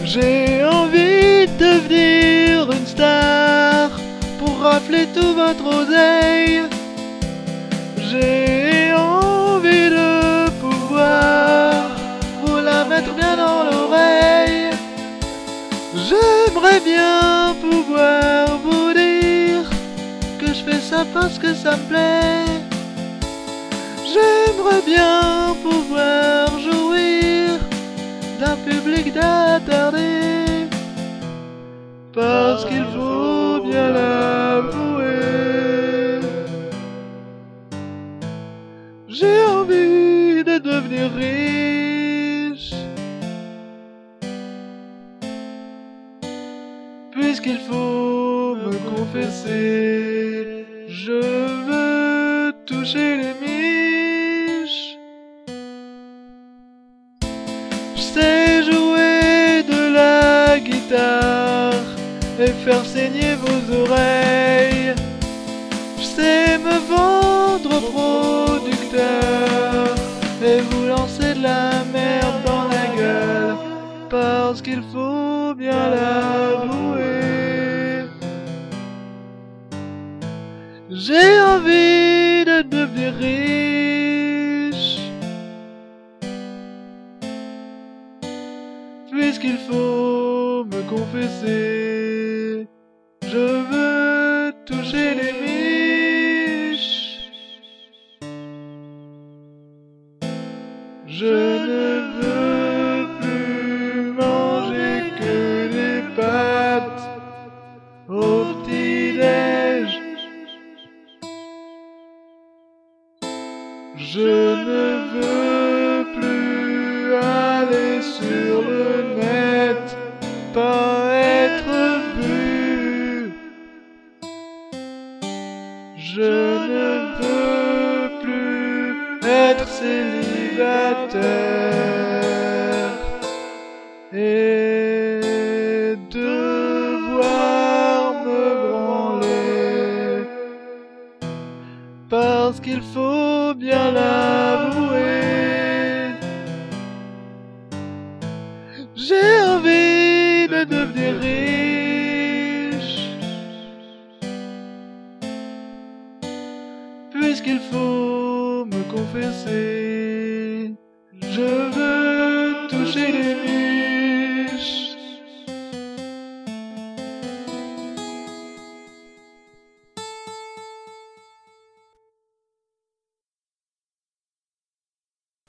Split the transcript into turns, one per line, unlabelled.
J'ai envie de devenir une star pour rafler tout votre oseille. J'ai envie de pouvoir vous la mettre bien dans l'oreille. J'aimerais bien pouvoir vous dire que je fais ça parce que ça me plaît. J'aimerais bien pouvoir jouir d'un public d'attardés, parce qu'il faut bien l'avouer. J'ai envie de devenir riche, puisqu'il faut me confesser, je veux toucher les miches. Je sais jouer de la guitare et faire saigner vos oreilles. Je sais me vendre au producteur et vous lancer de la merde dans la gueule, parce qu'il faut bien l'avouer. J'ai envie de devenir riche, puisqu'il faut me confesser, je veux toucher les miches. Je ne veux plus manger que des pâtes au petit-déj. Je ne veux plus aller sur le net, pas être vu. Je ne veux plus être célibataire et devoir me branler, parce qu'il faut bien l'avouer. J'ai envie de devenir riche, puisqu'il faut me confesser,